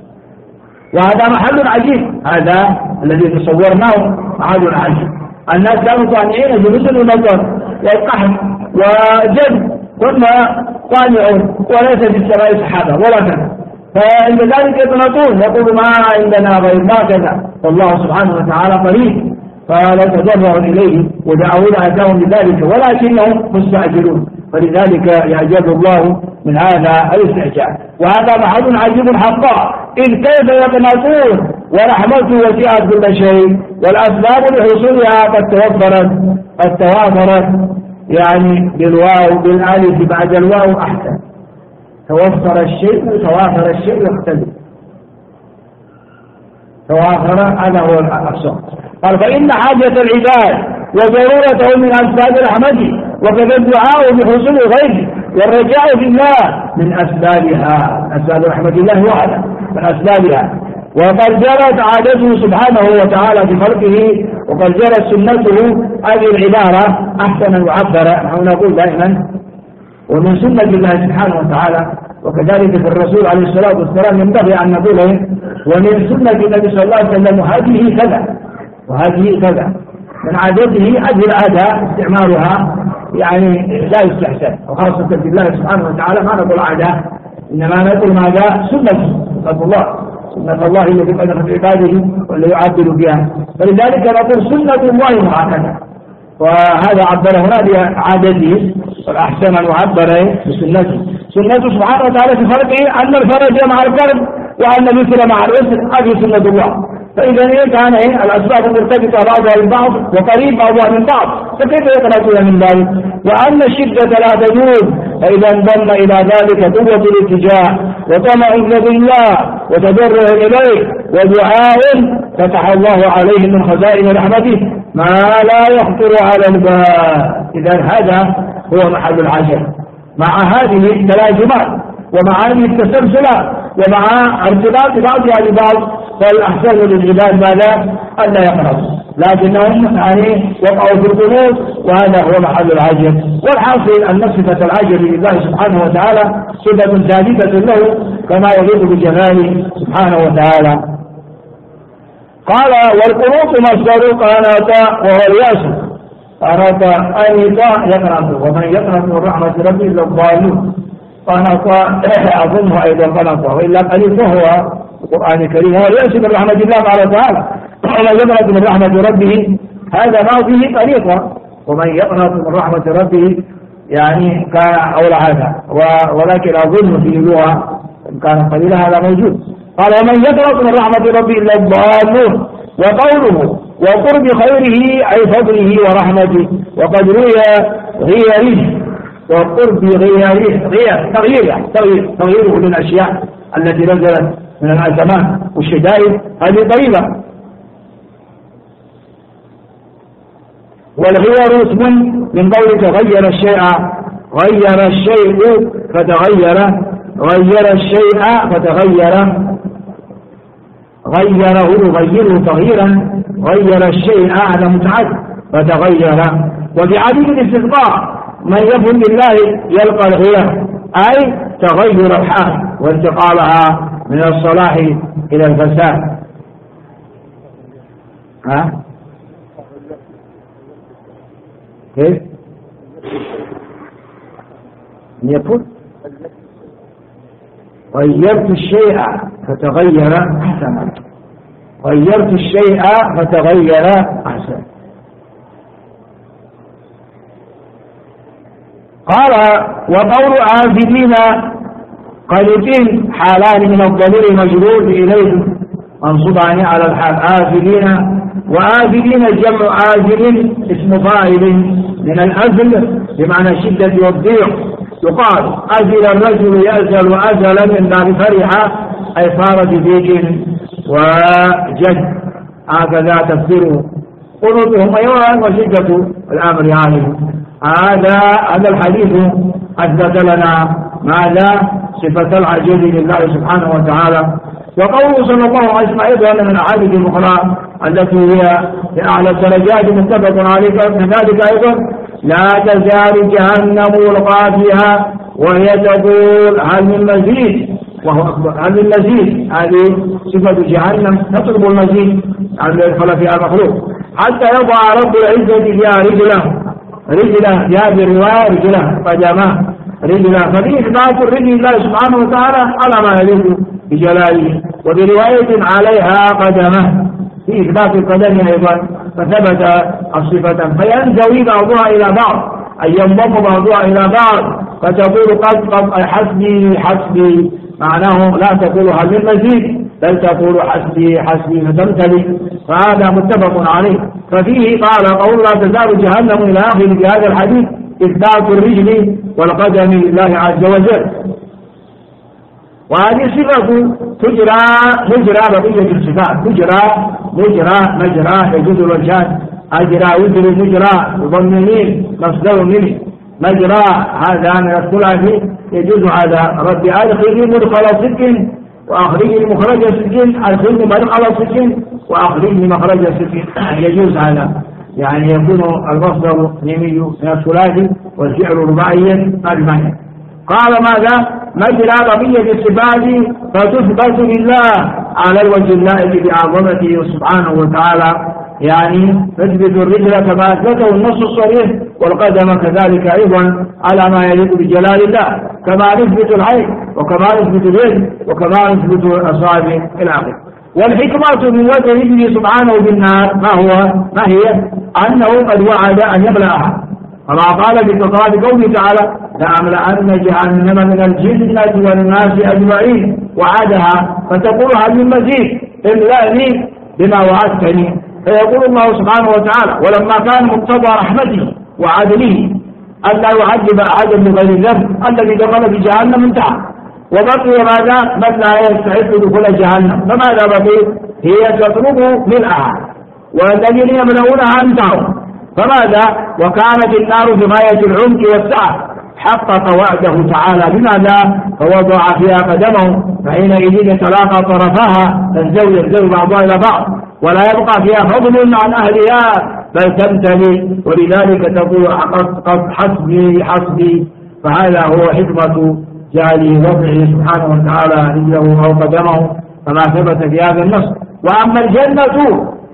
وهذا محل عجيب، هذا الذي تصورناه محل عجيب. الناس كانوا طانعين بمثل المطر والقحط وجد، كنا طانعون وليس في السماء سحابة ولا كذا، فعند ذلك يتنطون يقول ما عندنا غير ما كذا، فالله سبحانه وتعالى قريب فلا تضرعوا إليه ودعوا أتاهم بذلك ولكنهم مستعجلون، فلذلك يعجب الله من هذا الاستعجال. وهذا محل عجيب حقا، إذ كيف يتناطون ورحمته وسعت كل شيء والأسباب لحصولها قد توفرت قد توافرت، يعني بالواو بالالف بعد الواو أحسن، توفر الشيء توافر الشيء يختلف، توافر هذا هو الأقصى. قال فإن حاجة العباد وضرورته من أسباب رحمته وكذا الدعاء بحصول غيره والرجاء في الله من أسبابها، أسباب رحمة الله وعلا من أسبابها. وقد جرت عادته سبحانه وتعالى في خلقه وقد جرت سنته، هذه العبارة أحسن المعبرة نحن نقول دائما ومن سنة الله سبحانه وتعالى، وكذلك في الرسول عليه الصلاة والسلام ينبغي أن نقول ومن سنة النبي صلى الله عليه وسلم هذه كذا وهذه كذا، من عادته هذه العادة استعمالها يعني لا يستحسن، وخاصة في الله سبحانه وتعالى ما نقول عادة إنما نقول ماذا؟ سنة سنة الله، سنة الله التي قد في عباده والذي يعدل بها، فلذلك نقول سنة الله هكذا. وهذا عبر هنا بعادته والأحسن أن يعبر بسنته. سنته سبحانه وتعالى في خلقه أن الفرج مع الكرب وأن اليسر مع العسر، هذه سنة الله. فإذا كان الأسباب مرتبطة بعضها ببعض وقريب بعضها من بعض، فكيف يتناسون من ذلك؟ وأن الشدة لا تجوز، فإذا انضم إلى ذلك قوة الاتجاه وطمع في الله وتضرع إليه ودعاء فتح الله عليه من خزائن رحمته ما لا يخطر على البال. إذا هذا هو محل العجب مع هذه التلازمات ومع هذه التسلسلات ومع ارتباط بعضها ببعض، فالأحسن للعباد ماذا؟ أن لا يقرأوا، لكنهم يعني وقعوا في القنوط، وهذا هو محل العجب. والحاصل أن صفة العجب لله سبحانه وتعالى صفة ثابتة له كما يليق بجلاله سبحانه وتعالى. قال والقنوط مصدر قناط وهو الياس، قنط أيضا يقنط، ومن يقنط من رحمة ربه إلا الضالون. قنط أظنه أيضا قنط، وإلا قليل فهو القرآن الكريم هو يأتي من رحمة الله قال تعالى ومن يقنط من رحمة ربه هذا ما به طريقة، ومن يقنط من رحمة ربه يعني كان أولى هذا، ولكن أظن في اللغة كان قليلا هذا موجود. قال ومن يقنط من رحمة ربه إلا الضالون. وقوله وقرب خيره أي فضله ورحمته، وقد روي غيره وقرب غيره غير تغيير يعني تغيير تغييره للأشياء التي نزلت من الأزمات والشدائد هذه طيبة. والغير اسم من قول تغير الشيء، غير الشيء فتغير، غير الشيء فتغير، غيره يغيره تغييرا، غير الشيء هذا متعد فتغير. وفي عديد الاستثقاء من يفهم بالله يلقى الغير أي تغير الحال وانتقالها من الصلاح إلى الفساد. ها كيف يقول غيرت الشيء فتغير أحسن، غيرت الشيء فتغير أحسن. قال وقول عابدين قليلين حالان من الضمير المجرور إليه منصوبان على الحال آفلين، وآفلين جمع آفل اسم فاعل من الأزل بمعنى الشدة والضيق. يقال أزل الرجل يأزل أزلا من باب فرح أي صار بضيق وجد، هكذا تفسيره قنوطهم أيضا وشدة الأمر عليه. هذا هذا الحديث أثبت لنا ماذا؟ صفة العجز لله سبحانه وتعالى. وقوله صلى الله عليه وسلم أيضا من الأحاديث الأخرى التي هي في أعلى الدرجات متفق عليه كذلك أيضا لا تزال جهنم يلقى فيها وهي تقول هل من مزيد، وهو أكبر هل من مزيد، هذه صفة جهنم تطلب المزيد عن يدخل فيها المخلوق حتى يضع رب العزة فيها رجله، رجله في هذه الرواية رجله قدماه رجله، ففي إثبات الرجل الله سبحانه وتعالى على ما يليق بجلاله، وبرواية عليها قدمه في إثبات القدم أيضا فثبت الصفة، فينزوي بعضها إلى بعض أي ينضم بعضها إلى بعض فتقول قد قد حسبي حسبي، معناه لا تقول هل من مزيد بل تقول حسبي حسبي فتمتلي، فهذا متفق عليه. ففيه قال قول لا تزال جهنم إلى آخر في هذا الحديث إثبات الرجل والقدم لله عز وجل. وهذه الصفة تجرى مجرى بقية الصفات، تجرى مجرى مجرى يجوز الوجهان، أجرى وجر مجرى يضمنين مصدر منه مجرى هذا من الثلاثي يجوز هذا. رب أدخلني مدخل صدق وأخرجني مخرج صدق، أدخلني مدخل صدق وأخرجني مخرج صدق يجوز هذا، يعني يكون المصدر ميمي من الثلاثي والفعل رباعيا المعنى. قال ماذا؟ مجرى بقية الصفات فتثبت لله على الوجه اللائق بعظمته سبحانه وتعالى، يعني تثبت الرجل كما أثبته النص الصريح، والقدم كذلك أيضا على ما يليق بجلال الله، كما نثبت العين وكما نثبت اليد وكما نثبت الأصابع إلى آخره. والحكمة من وجه رجله سبحانه بالنار ما هو؟ ما هي؟ أنه قد وعد أن يملأها، كما قال بخطاب قوله تعالى لأملأن جهنم من الجنة والناس أجمعين، وعدها فتقول هل من مزيد إلا بما وعدتني، فيقول الله سبحانه وتعالى ولما كان مقتضى رحمته وعدله ألا يعذب أحدا بغير ذنب الذي دخل في جهنم انتهى، وبقي ماذا؟ من لا يستحق دخول جهنم، فماذا بقي؟ هي تطلب ملئها والذين يملؤونها انتهوا، فماذا؟ وكانت النار في غاية العمق والسعة، حقق وعده تعالى بماذا؟ فوضع فيها قدمه فحينئذ يتلاقى طرفها تنزوي ينزوي بعضها إلى بعض ولا يبقى فيها فضل عن أهلها بل تمتلي، ولذلك تقول قد حسبي حسبي. فهذا هو حكمة جعله وضعه سبحانه وتعالى رجله أو قدمه كما ثبت في هذا النص. وأما الجنة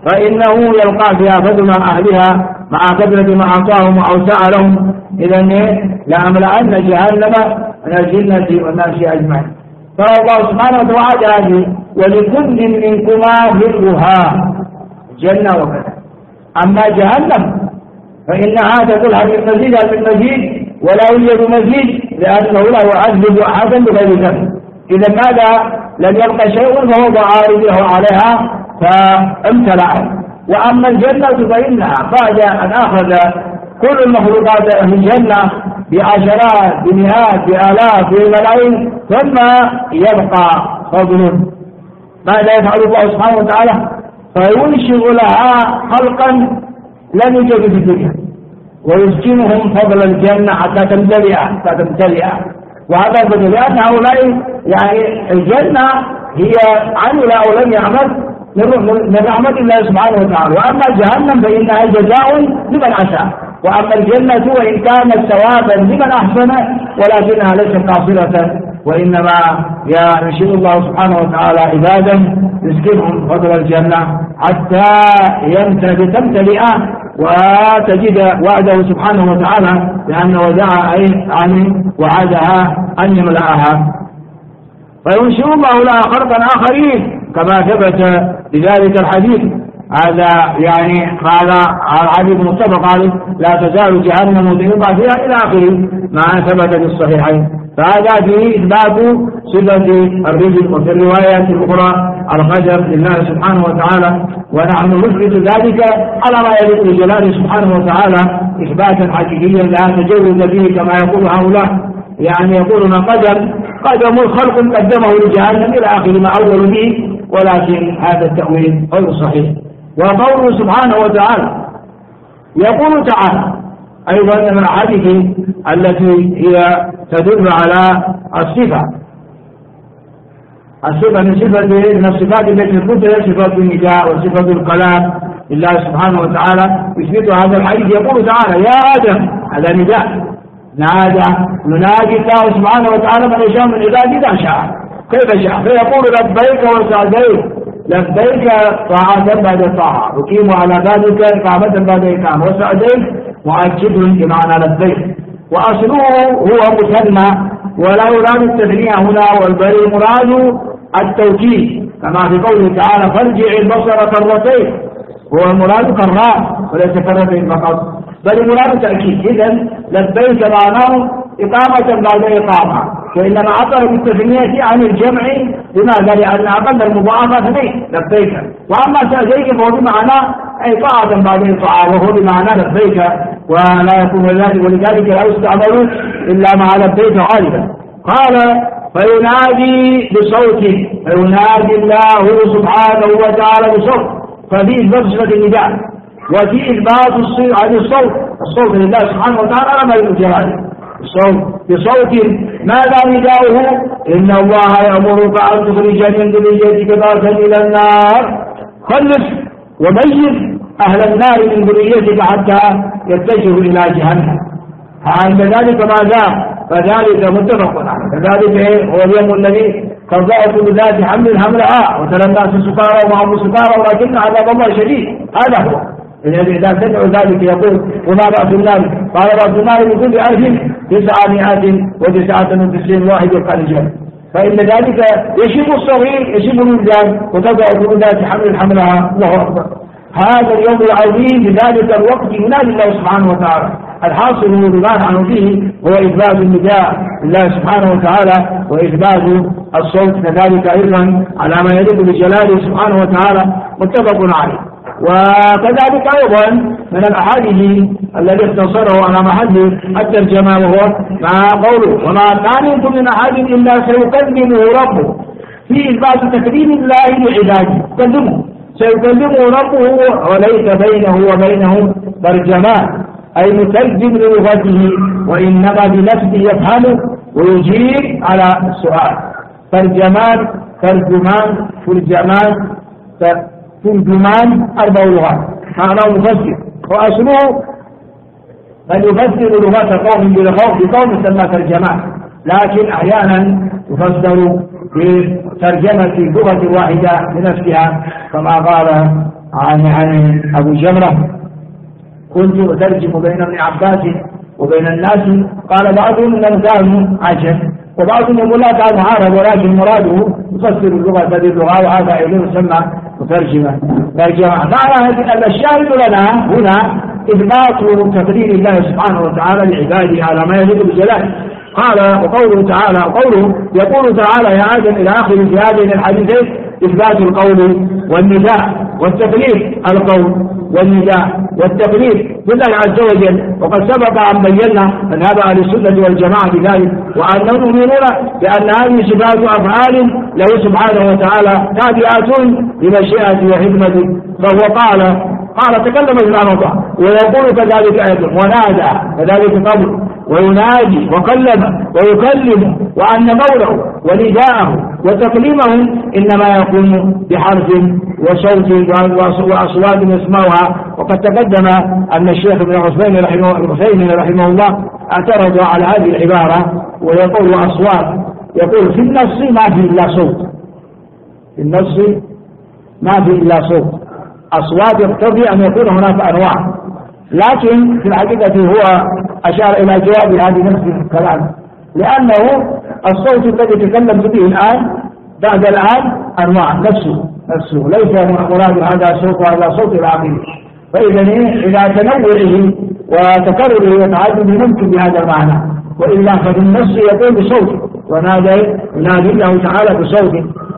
فإنه يلقى فيها فضل عن أهلها مع كثرة ما أعطاهم وأوسع لهم. إذن لأملأن جهنم من الجنة والناس أجمعين. فالله سبحانه وتعالى ولكل منكما مثلها جنة وكذا. أما جهنم فإنها تقول هل من مزيد هل من مزيد ولا يوجد مزيد لأنه لا يعذب أحدا بغير ذنب. إذا ماذا لم يبقى شيء فهو عارضه عليها فامتلأت. وأما الجنة فإنها بعد أن أخذ كل المخلوقات من الجنة بعشرات بمئات بآلاف بملايين ثم يبقى فضل. ماذا يفعل الله سبحانه وتعالى؟ فينشئ لها خلقا لم يوجد في الدنيا ويسكنهم فضل الجنة حتى تمتلئ حتى تمتلئ. وهذا الفضل لأن هؤلاء يعني الجنة هي عمل أو لم يعمل من رحمة الله سبحانه وتعالى. وأما جهنم فإنها جزاء لمن أساء. وأما الجنة وإن كانت ثوابا لمن أحسن ولكنها ليست قاصرة وإنما ينشئ الله سبحانه وتعالى عبادا يسكنهم فضل الجنة حتى تمتلئ وتجد وعده سبحانه وتعالى لأنه ودعا أي عن وعدها أن يملأها. فينشئ الله لها خلقا آخرين كما ثبت بذلك الحديث. هذا يعني هذا الحديث متفق عليه لا تزال جهنم تلقى فيها إلى آخره ما ثبت في الصحيحين. فهذا فيه إثبات صفة الرجل. وفي الروايات الأخرى القدر لله سبحانه وتعالى ونحن نثبت ذلك على ما يليق بجلاله سبحانه وتعالى إثباتا حقيقيا لا تجوز فيه كما يقول هؤلاء يعني يقولون قدم قدم الخلق قدمه لجهنم إلى آخر ما أول به ولكن هذا التأويل غير صحيح. وقوله سبحانه وتعالى يقول تعالى أيضا من الأحاديث التي هي تدل على الصفة الصفة من صفة من الصفات التي تثبت صفة النداء وصفة الكلام لله سبحانه وتعالى يثبت هذا الحديث. يقول تعالى يا آدم هذا نداء نادى ينادي الله سبحانه وتعالى من يشاء من عباده إذا شاء كيف شاء فيقول لبيك وسعديك لبيك طاعة بعد طاعة أقيم على بابك إقامة بعد إقامة وسعديك مؤكد بمعنى لبيك. وأصله هو مثنى ولا يراد التثنية هنا والبريء مراد التوكيد كما في قوله تعالى فارجع البصر كرتين هو المراد كرات وليس كرتين فقط بل المراد تأكيد. إذن لبيك معناه إقامة بعد إقامة وإنما عطر بالتثنية عن الجمع لماذا؟ لأن أقل المضاعفة اثنين لبيك. وأما سأجيك فهو بمعنى أي طاعة بعد طاعة وهو بمعنى لبيك ولا يكون ذلك ولذلك لا يستعمل إلا مع لبيك غالبا. قال فينادي بصوت فينادي الله سبحانه وتعالى بصوت ففي إثبات صفة النداء وفي إثبات عن الصوت الصوت لله سبحانه وتعالى على ما يرجع الصوت بصوت. ماذا نداؤه؟ إن الله يأمرك أن تخرج من ذريتك بعثا إلى النار خلص وميز أهل النار من ذريتك حتى يتجهوا إلى جهنم. عند ذلك ماذا؟ فذلك متفق عليه. كذلك هو اليوم الذي قضاء كل ذات حمل حملها وترى الناس سكارى ومعهم سكارى ولكن عذاب الله شديد. هذا هو إذا سمعوا ذلك يقول وما رأس النار؟ قال رأس النار من كل ألف تسعمائة وتسعة وتسعين واحد يبقى رجال. فإن ذلك يشيب الصغير يشيب الولدان وتضع كل ذات حمل حملها. الله أكبر. هذا اليوم العظيم بذلك الوقت ينادي الله سبحانه وتعالى. الحاصل بما نحن فيه هو إثبات النداء لله سبحانه وتعالى وإثبات الصوت كذلك أيضا على ما يليق بجلاله سبحانه وتعالى متفق عليه. وكذلك أيضا من الأحاديث الذي اختصره على محل الترجمة وهو مع قوله وما كان منكم من أحد إلا سيكلمه ربه في إثبات تكريم الله لعباده كلمه سيكلمه ربه وليس بينه وبينه ترجمان أي مترجم للغته وإنما بنفسه يفهم ويجيب على السؤال. ترجمان ترجمان ترجمان ترجمان أربع لغات معناه مفسر وأصله من يفسر لغة قوم بقوم يسمى ترجمان لكن أحيانا يفسر بترجمة لغة واحدة بنفسها كما قال عن عن أبو جمرة كنت أترجم بين ابن عباس وبين الناس، قال بعضهم إنهم كانوا عجم وبعضهم يقول لا كانوا عرب، ولكن مراده يفسر اللغة هذه اللغة، وهذا أيضا يسمى مترجمة ترجمة. معنى الشاهد لنا هنا إثبات تقدير الله سبحانه وتعالى لعباده على ما يليق بجلاله. قال وقوله تعالى قوله يقول تعالى يا آدم إلى آخر في هذين الحديثين إثبات القول والنداء والتكليف، القول والنداء والتكليف بالله عز وجل. وقد سبق أن بينا أن هذا أهل السنة والجماعة بذلك، وأنهم يؤمنون بأن هذه صفات أفعال له سبحانه وتعالى تابعة لمشيئته وحكمته. فهو قال قال تكلم سبحانه وتعالى ويقول كذلك أيضا ونادى كذلك قبل وينادي وكلم ويكلم، وأن قوله ونداءه وتكليمه إنما يكون بحرف وصوت وأصوات يسمعها. وقد تقدم أن الشيخ ابن عثيمين رحمه, رحمه الله اعترض على هذه العبارة ويقول أصوات، يقول في النص ما في إلا صوت، في النص ما في إلا صوت، أصوات يقتضي أن يكون هناك أنواع، لكن في الحقيقة هو أشار إلى جواب هذه نفس الكلام، لأنه الصوت الذي تكلمت به الآن بعد الآن أنواع نفسه نفسه ليس مراد هذا صوت وهذا صوت العقيد. فإذا إذا تنوعه وتكرره وتعدده ممكن بهذا المعنى، وإلا ففي النص يقول بصوت ونادى ينادي الله تعالى بصوت.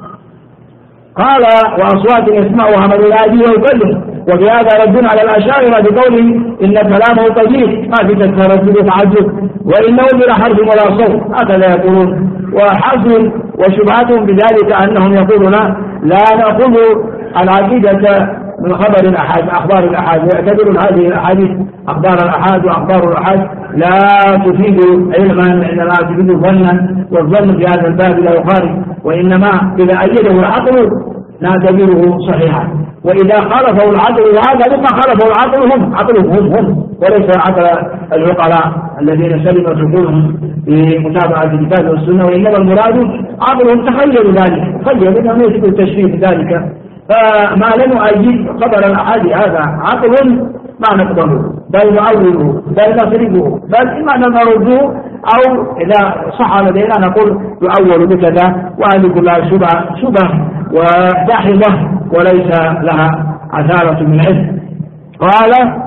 قال وأصوات يسمعها من ينادي ويكلم، وفي هذا رد على الأشاعرة بقوله إن كلامه طيب ما في تردد وتعجب وإنه بلا حرف ولا صوت، هكذا يقولون. وحظ وشبهتهم بذلك أنهم يقولون لا نأخذ العقيدة من خبر الأحاد أخبار الأحاد، ويعتبرون هذه الأحاديث أخبار الأحاد وأخبار الأحاد لا تفيد علما إنما تفيد ظنا، والظن في هذا الباب لا يخالف، وإنما إذا أيده العقل نعتبره صحيحا، وإذا خالفه العقل وهذا لما خالفه العقل هم عقلهم هم, هم وليس عقل العقلاء الذين سلمت عقولهم بمتابعة الكتاب والسنة، وإنما المراد عقلهم تخيلوا ذلك، تخيلوا أنهم يجب التشريع بذلك. فما لم يؤيد خبر الأحاد هذا عقل ما نقبله بل نعوله بل نصرفه، بل إما نرده أو إذا صح لدينا نقول يؤول بكذا، وهذه كلها شبه شبه وداحضة وليس لها عثارة من علم. قال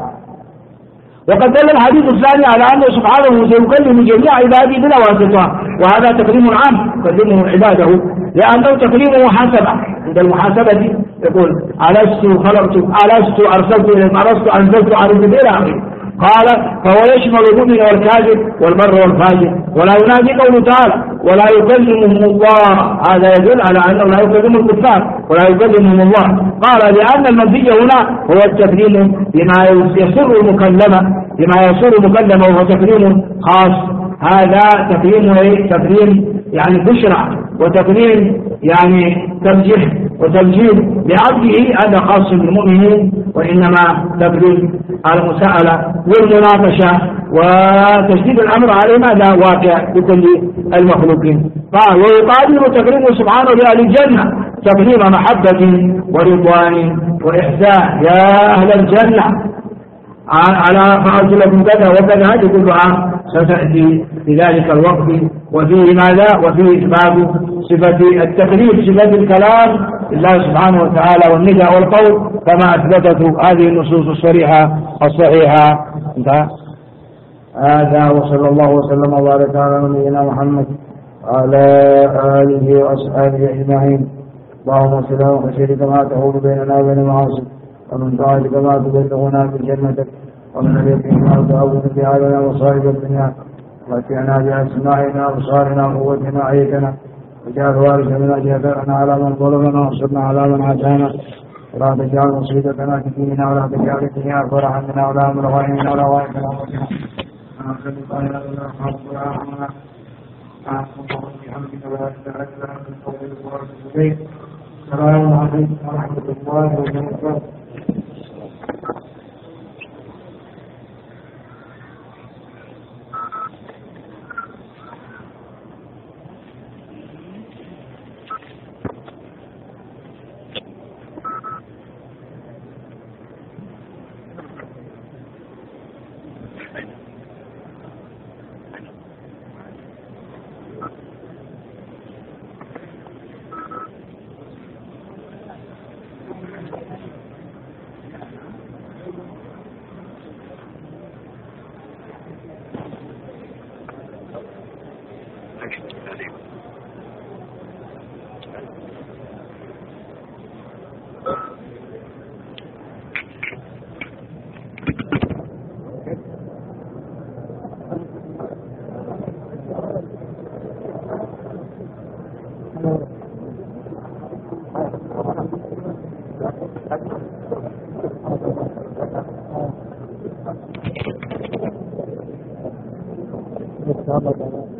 وقد دل الحديث الثاني على أنه سبحانه سيكلم جميع عباده بلا واسطة، وهذا تكريم عام يكلمه عباده، لأنه تكريمه محاسبة. عند المحاسبة يقول ألست خلقت ألست أرسلت إليكم ألست أنزلت عليكم إلى آخره. قال فهو يشمل المؤمن والكافر والبر والفاجر، ولا ينادي قوله تعالى ولا يكلمهم الله، هذا يدل على أنه لا يكلم الكفار ولا يكلمهم الله. قال لأن المنفي هنا هو التكريم بما يسر المكلمة، بما يسر المكلمة وهو تكريم خاص. هذا تكريم تكريم يعني بشرى، وتكريم يعني تمجيح وتمجيد لعبده، هذا خاص بالمؤمنين، وإنما تكريم المساءلة والمناقشة وتشديد الأمر عليه ماذا واقع بكل المخلوقين. قال ويقابل تكريمه سبحانه لأهل الجنة تكريم محبة ورضوان وإحسان، يا أهل الجنة على فعلت لكم كذا وكذا، هذه كلها ستأتي في ذلك الوقت. وفيه ماذا؟ وفيه إثبات صفة التكليف، صفة الكلام لله سبحانه وتعالى والنداء والقول كما أثبتته هذه النصوص الصريحة الصحيحة. انتهى. هذا وصلى الله وسلم وبارك على نبينا محمد وعلى آله وأصحابه أجمعين. اللهم صل وسلم كما تحول بيننا وبين المعاصي، ومن طاعتك ما تبلغنا بجنتك، ومن اليقين ما تعود بها لنا مصائب الدنيا، واتعنا بأسماعنا وأبصارنا وقوتنا أحييتنا، واجعل وارث منا جهتنا على من ظلمنا وانصرنا على من عادانا، ولا تجعل مصيبتنا في ديننا، ولا تجعل الدنيا أكبر همنا ولا مبلغ علمنا ولا غاية همنا. السلام عليكم ورحمة الله وبركاته. إن شاء الله.